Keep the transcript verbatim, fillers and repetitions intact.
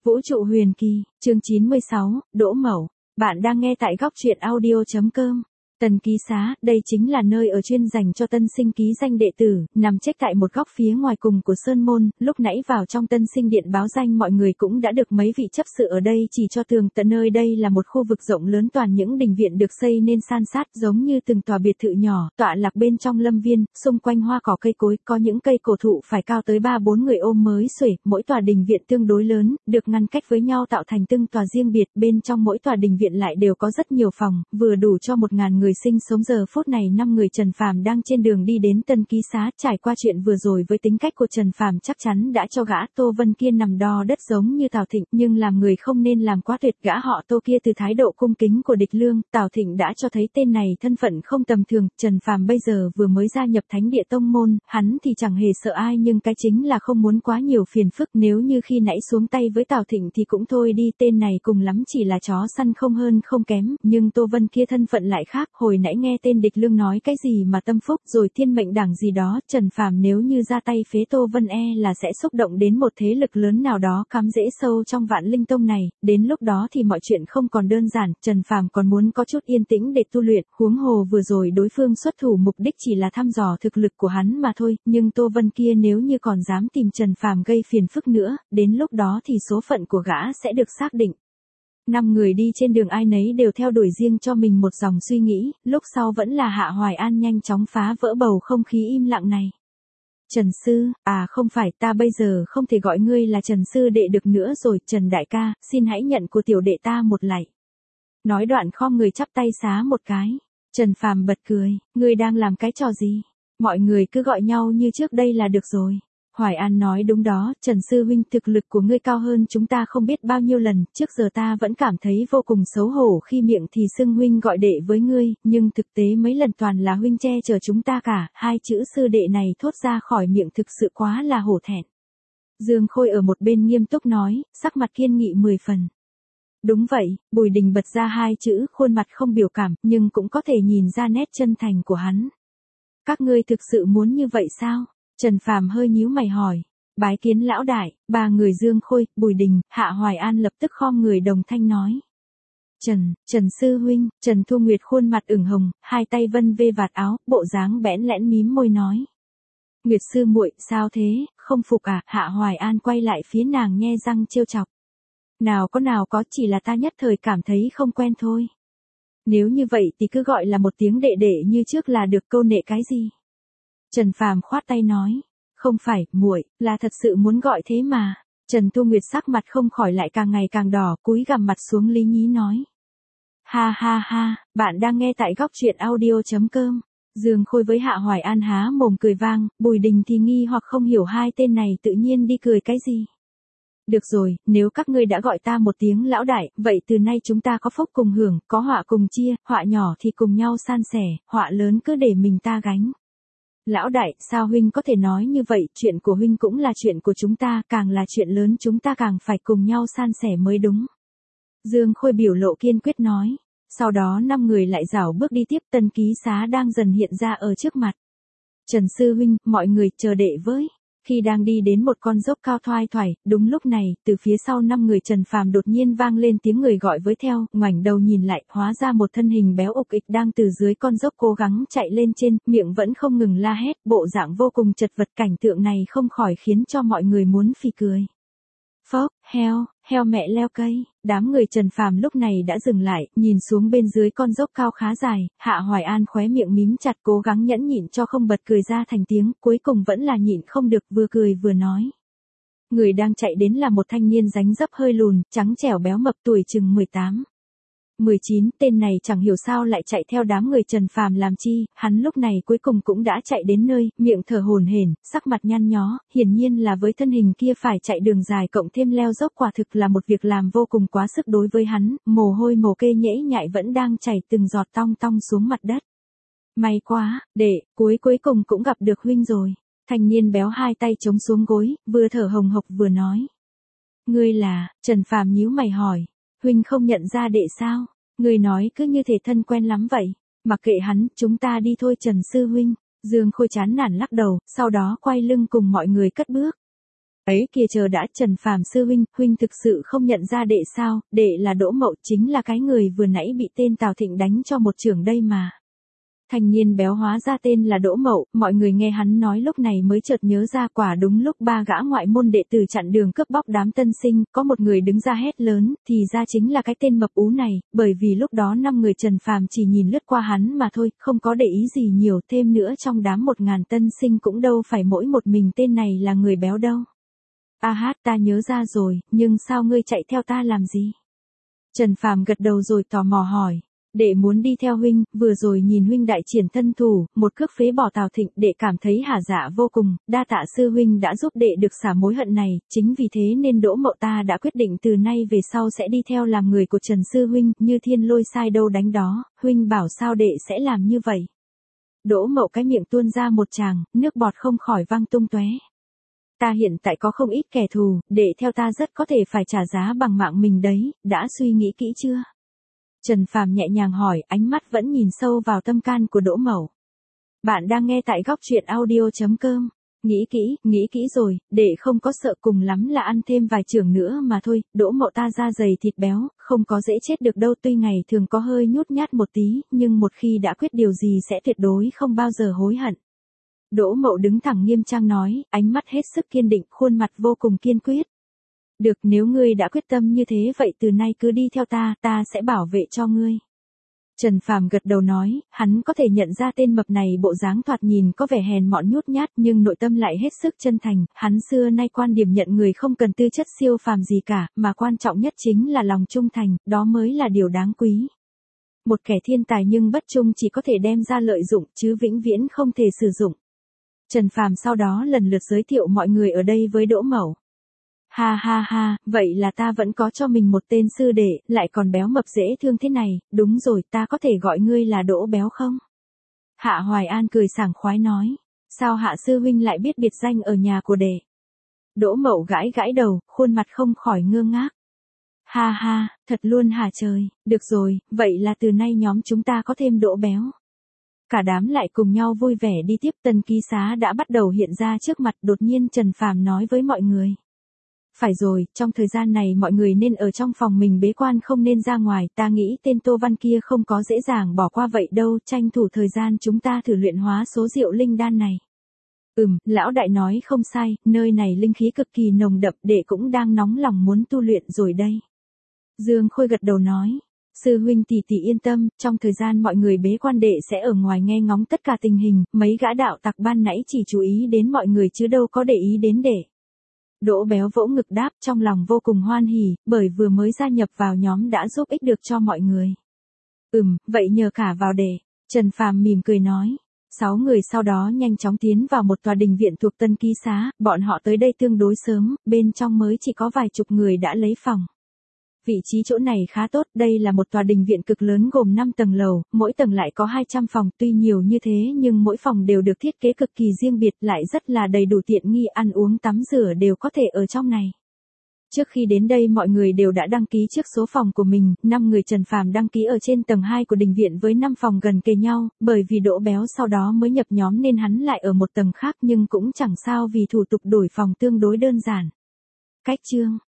Vũ trụ huyền kỳ, chương chín mươi sáu, Đỗ Mậu. Bạn đang nghe tại góc truyện audio chấm com. Tân ký xá, đây chính là nơi ở chuyên dành cho tân sinh ký danh đệ tử, nằm chếch tại một góc phía ngoài cùng của sơn môn. Lúc nãy vào trong tân sinh điện báo danh mọi người cũng đã được mấy vị chấp sự ở đây chỉ cho tường tận nơi đây là một khu vực rộng lớn toàn những đình viện được xây nên san sát giống như từng tòa biệt thự nhỏ, tọa lạc bên trong lâm viên, xung quanh hoa cỏ cây cối, có những cây cổ thụ phải cao tới ba bốn người ôm mới xuể, mỗi tòa đình viện tương đối lớn, được ngăn cách với nhau tạo thành từng tòa riêng biệt, bên trong mỗi tòa đình viện lại đều có rất nhiều phòng, vừa đủ cho một ngàn người sinh sống. Giờ phút này năm người Trần Phàm đang trên đường đi đến tân ký xá, trải qua chuyện vừa rồi với tính cách của Trần Phàm chắc chắn đã cho gã Tô Vân kia nằm đo đất giống như Tào Thịnh, nhưng làm người không nên làm quá tuyệt. Gã họ Tô kia từ thái độ cung kính của địch lương, Tào Thịnh đã cho thấy tên này thân phận không tầm thường. Trần Phàm bây giờ vừa mới gia nhập Thánh Địa Tông môn, hắn thì chẳng hề sợ ai, nhưng cái chính là không muốn quá nhiều phiền phức. Nếu như khi nãy xuống tay với Tào Thịnh thì cũng thôi đi, tên này cùng lắm chỉ là chó săn không hơn không kém, nhưng Tô Vân kia thân phận lại khác. Hồi nãy nghe tên địch lương nói cái gì mà tâm phúc rồi thiên mệnh đảng gì đó, Trần Phàm nếu như ra tay phế Tô Vân e là sẽ xúc động đến một thế lực lớn nào đó cắm rễ sâu trong Vạn Linh Tông này, đến lúc đó thì mọi chuyện không còn đơn giản. Trần Phàm còn muốn có chút yên tĩnh để tu luyện, huống hồ vừa rồi đối phương xuất thủ mục đích chỉ là thăm dò thực lực của hắn mà thôi, nhưng Tô Vân kia nếu như còn dám tìm Trần Phàm gây phiền phức nữa, đến lúc đó thì số phận của gã sẽ được xác định. Năm người đi trên đường ai nấy đều theo đuổi riêng cho mình một dòng suy nghĩ, lúc sau vẫn là Hạ Hoài An nhanh chóng phá vỡ bầu không khí im lặng này. Trần Sư, à không phải, ta bây giờ không thể gọi ngươi là Trần Sư đệ được nữa rồi, Trần Đại ca, xin hãy nhận của tiểu đệ ta một lạy. Nói đoạn khom người chắp tay xá một cái. Trần Phàm bật cười, ngươi đang làm cái trò gì? Mọi người cứ gọi nhau như trước đây là được rồi. Hoài An nói đúng đó, Trần Sư huynh, thực lực của ngươi cao hơn chúng ta không biết bao nhiêu lần, trước giờ ta vẫn cảm thấy vô cùng xấu hổ khi miệng thì xưng huynh gọi đệ với ngươi, nhưng thực tế mấy lần toàn là huynh che chở chúng ta cả, hai chữ sư đệ này thốt ra khỏi miệng thực sự quá là hổ thẹn. Dương Khôi ở một bên nghiêm túc nói, sắc mặt kiên nghị mười phần. Đúng vậy, Bùi Đình bật ra hai chữ, khuôn mặt không biểu cảm, nhưng cũng có thể nhìn ra nét chân thành của hắn. Các ngươi thực sự muốn như vậy sao? Trần Phàm hơi nhíu mày hỏi. Bái kiến lão đại, ba người Dương Khôi, Bùi Đình, Hạ Hoài An lập tức khom người đồng thanh nói. Trần, Trần Sư huynh, Trần Thu Nguyệt khuôn mặt ửng hồng, hai tay vân vê vạt áo, bộ dáng bẽn lẽn mím môi nói. Nguyệt sư muội, sao thế, không phục à? Hạ Hoài An quay lại phía nàng nhe răng trêu chọc. Nào có nào có, chỉ là ta nhất thời cảm thấy không quen thôi. Nếu như vậy thì cứ gọi là một tiếng đệ đệ như trước là được, câu nệ cái gì? Trần Phàm khoát tay nói, không phải, muội, là thật sự muốn gọi thế mà. Trần Thu Nguyệt sắc mặt không khỏi lại càng ngày càng đỏ, cúi gằm mặt xuống lý nhí nói. Ha ha ha, bạn đang nghe tại góc truyện audio chấm com. Dương Khôi với Hạ Hoài An há mồm cười vang, Bùi Đình thì nghi hoặc không hiểu hai tên này tự nhiên đi cười cái gì. Được rồi, nếu các ngươi đã gọi ta một tiếng lão đại, vậy từ nay chúng ta có phúc cùng hưởng, có họa cùng chia, họa nhỏ thì cùng nhau san sẻ, họa lớn cứ để mình ta gánh. Lão đại, sao huynh có thể nói như vậy, chuyện của huynh cũng là chuyện của chúng ta, càng là chuyện lớn chúng ta càng phải cùng nhau san sẻ mới đúng. Dương Khôi biểu lộ kiên quyết nói. Sau đó năm người lại rảo bước đi tiếp, tân ký xá đang dần hiện ra ở trước mặt. Trần Sư huynh, mọi người chờ đệ với. Khi đang đi đến một con dốc cao thoai thoải, đúng lúc này, từ phía sau năm người Trần Phàm đột nhiên vang lên tiếng người gọi với theo, ngoảnh đầu nhìn lại, hóa ra một thân hình béo ục ịch đang từ dưới con dốc cố gắng chạy lên trên, miệng vẫn không ngừng la hét, bộ dạng vô cùng chật vật. Cảnh tượng này không khỏi khiến cho mọi người muốn phì cười. Phốc, heo, heo mẹ leo cây, đám người Trần Phàm lúc này đã dừng lại, nhìn xuống bên dưới con dốc cao khá dài, Hạ Hoài An khóe miệng mím chặt cố gắng nhẫn nhịn cho không bật cười ra thành tiếng, cuối cùng vẫn là nhịn không được, vừa cười vừa nói. Người đang chạy đến là một thanh niên ránh rấp hơi lùn, trắng trẻo béo mập, tuổi chừng mười tám. mười chín, tên này chẳng hiểu sao lại chạy theo đám người Trần Phàm làm chi, hắn lúc này cuối cùng cũng đã chạy đến nơi, miệng thở hổn hển, sắc mặt nhăn nhó, hiển nhiên là với thân hình kia phải chạy đường dài cộng thêm leo dốc quả thực là một việc làm vô cùng quá sức đối với hắn, mồ hôi mồ kê nhễ nhại vẫn đang chảy từng giọt tong tong xuống mặt đất. May quá, đệ, cuối cuối cùng cũng gặp được huynh rồi. Thanh niên béo hai tay chống xuống gối, vừa thở hồng hộc vừa nói. Ngươi là, Trần Phàm nhíu mày hỏi. Huynh không nhận ra đệ sao? Người nói cứ như thể thân quen lắm vậy. Mặc kệ hắn, chúng ta đi thôi Trần Sư huynh. Dương Khôi chán nản lắc đầu, sau đó quay lưng cùng mọi người cất bước. Ấy kìa chờ đã, Trần Phàm sư huynh, huynh thực sự không nhận ra đệ sao? Đệ là Đỗ Mậu, chính là cái người vừa nãy bị tên Tào Thịnh đánh cho một chưởng đây mà. Thanh niên béo hóa ra tên là Đỗ Mậu, mọi người nghe hắn nói lúc này mới chợt nhớ ra, quả đúng lúc ba gã ngoại môn đệ tử chặn đường cướp bóc đám tân sinh, có một người đứng ra hét lớn, thì ra chính là cái tên mập ú này, bởi vì lúc đó năm người Trần Phàm chỉ nhìn lướt qua hắn mà thôi, không có để ý gì nhiều, thêm nữa trong đám một ngàn tân sinh cũng đâu phải mỗi một mình tên này là người béo đâu. A hát, ta nhớ ra rồi, nhưng sao ngươi chạy theo ta làm gì? Trần Phàm gật đầu rồi tò mò hỏi. Đệ muốn đi theo huynh, vừa rồi nhìn huynh đại triển thân thủ, một cước phế bỏ Tào Thịnh, đệ cảm thấy hả dạ vô cùng, đa tạ sư huynh đã giúp đệ được xả mối hận này, chính vì thế nên Đỗ Mậu ta đã quyết định từ nay về sau sẽ đi theo làm người của Trần sư huynh, như thiên lôi sai đâu đánh đó, huynh bảo sao đệ sẽ làm như vậy. Đỗ Mậu cái miệng tuôn ra một tràng, nước bọt không khỏi văng tung tóe. Ta hiện tại có không ít kẻ thù, đệ theo ta rất có thể phải trả giá bằng mạng mình đấy, đã suy nghĩ kỹ chưa? Trần Phàm nhẹ nhàng hỏi, ánh mắt vẫn nhìn sâu vào tâm can của Đỗ Mậu. Bạn đang nghe tại góc truyện audio chấm com. Nghĩ kỹ, nghĩ kỹ rồi, đệ không có sợ, cùng lắm là ăn thêm vài chưởng nữa mà thôi, Đỗ Mậu ta da dày thịt béo, không có dễ chết được đâu, tuy ngày thường có hơi nhút nhát một tí, nhưng một khi đã quyết điều gì sẽ tuyệt đối không bao giờ hối hận. Đỗ Mậu đứng thẳng nghiêm trang nói, ánh mắt hết sức kiên định, khuôn mặt vô cùng kiên quyết. Được, nếu ngươi đã quyết tâm như thế vậy từ nay cứ đi theo ta, ta sẽ bảo vệ cho ngươi. Trần Phàm gật đầu nói, hắn có thể nhận ra tên mập này bộ dáng thoạt nhìn có vẻ hèn mọn nhút nhát nhưng nội tâm lại hết sức chân thành, hắn xưa nay quan điểm nhận người không cần tư chất siêu phàm gì cả, mà quan trọng nhất chính là lòng trung thành, đó mới là điều đáng quý. Một kẻ thiên tài nhưng bất trung chỉ có thể đem ra lợi dụng chứ vĩnh viễn không thể sử dụng. Trần Phàm sau đó lần lượt giới thiệu mọi người ở đây với Đỗ Mậu. Ha ha ha, vậy là ta vẫn có cho mình một tên sư đệ, lại còn béo mập dễ thương thế này, đúng rồi, ta có thể gọi ngươi là Đỗ Béo không? Hạ Hoài An cười sảng khoái nói, sao Hạ sư huynh lại biết biệt danh ở nhà của đệ? Đỗ Mậu gãi gãi đầu, khuôn mặt không khỏi ngơ ngác. Ha ha, thật luôn hả trời, được rồi, vậy là từ nay nhóm chúng ta có thêm Đỗ Béo. Cả đám lại cùng nhau vui vẻ đi tiếp, Tân ký xá đã bắt đầu hiện ra trước mặt, đột nhiên Trần Phàm nói với mọi người. Phải rồi, trong thời gian này mọi người nên ở trong phòng mình bế quan không nên ra ngoài, ta nghĩ tên Tô Văn kia không có dễ dàng bỏ qua vậy đâu, tranh thủ thời gian chúng ta thử luyện hóa số rượu linh đan này. Ừm, lão đại nói không sai, nơi này linh khí cực kỳ nồng đậm, đệ cũng đang nóng lòng muốn tu luyện rồi đây. Dương Khôi gật đầu nói. Sư huynh tỷ tỷ yên tâm, trong thời gian mọi người bế quan đệ sẽ ở ngoài nghe ngóng tất cả tình hình, mấy gã đạo tặc ban nãy chỉ chú ý đến mọi người chứ đâu có để ý đến đệ. Đỗ Béo vỗ ngực đáp, trong lòng vô cùng hoan hỉ, bởi vừa mới gia nhập vào nhóm đã giúp ích được cho mọi người. Ừm, vậy nhờ cả vào đệ. Trần Phàm mỉm cười nói. Sáu người sau đó nhanh chóng tiến vào một tòa đình viện thuộc Tân ký xá, bọn họ tới đây tương đối sớm, bên trong mới chỉ có vài chục người đã lấy phòng. Vị trí chỗ này khá tốt, đây là một tòa đình viện cực lớn gồm năm tầng lầu, mỗi tầng lại có hai trăm phòng, tuy nhiều như thế nhưng mỗi phòng đều được thiết kế cực kỳ riêng biệt, lại rất là đầy đủ tiện nghi, ăn uống tắm rửa đều có thể ở trong này. Trước khi đến đây mọi người đều đã đăng ký trước số phòng của mình, năm người Trần Phàm đăng ký ở trên tầng hai của đình viện với năm phòng gần kề nhau, bởi vì Đỗ Béo sau đó mới nhập nhóm nên hắn lại ở một tầng khác, nhưng cũng chẳng sao vì thủ tục đổi phòng tương đối đơn giản. Cách chương